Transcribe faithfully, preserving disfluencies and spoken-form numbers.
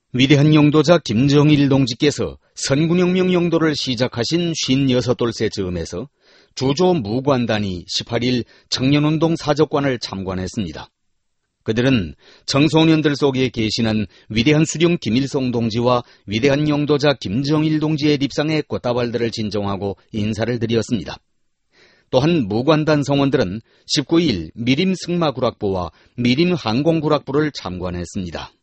위대한 영도자 김정일 동지께서 선군혁명 영도를 시작하신 쉰여섯 돌 새 즈음에서 주조 무관단이 십팔 일 청년운동 사적관을 참관했습니다. 그들은 청소년들 속에 계시는 위대한 수령 김일성 동지와 위대한 영도자 김정일 동지의 립상에 꽃다발들을 진정하고 인사를 드렸습니다. 또한 무관단 성원들은 십구 일 미림 승마구락부와 미림 항공구락부를 참관했습니다.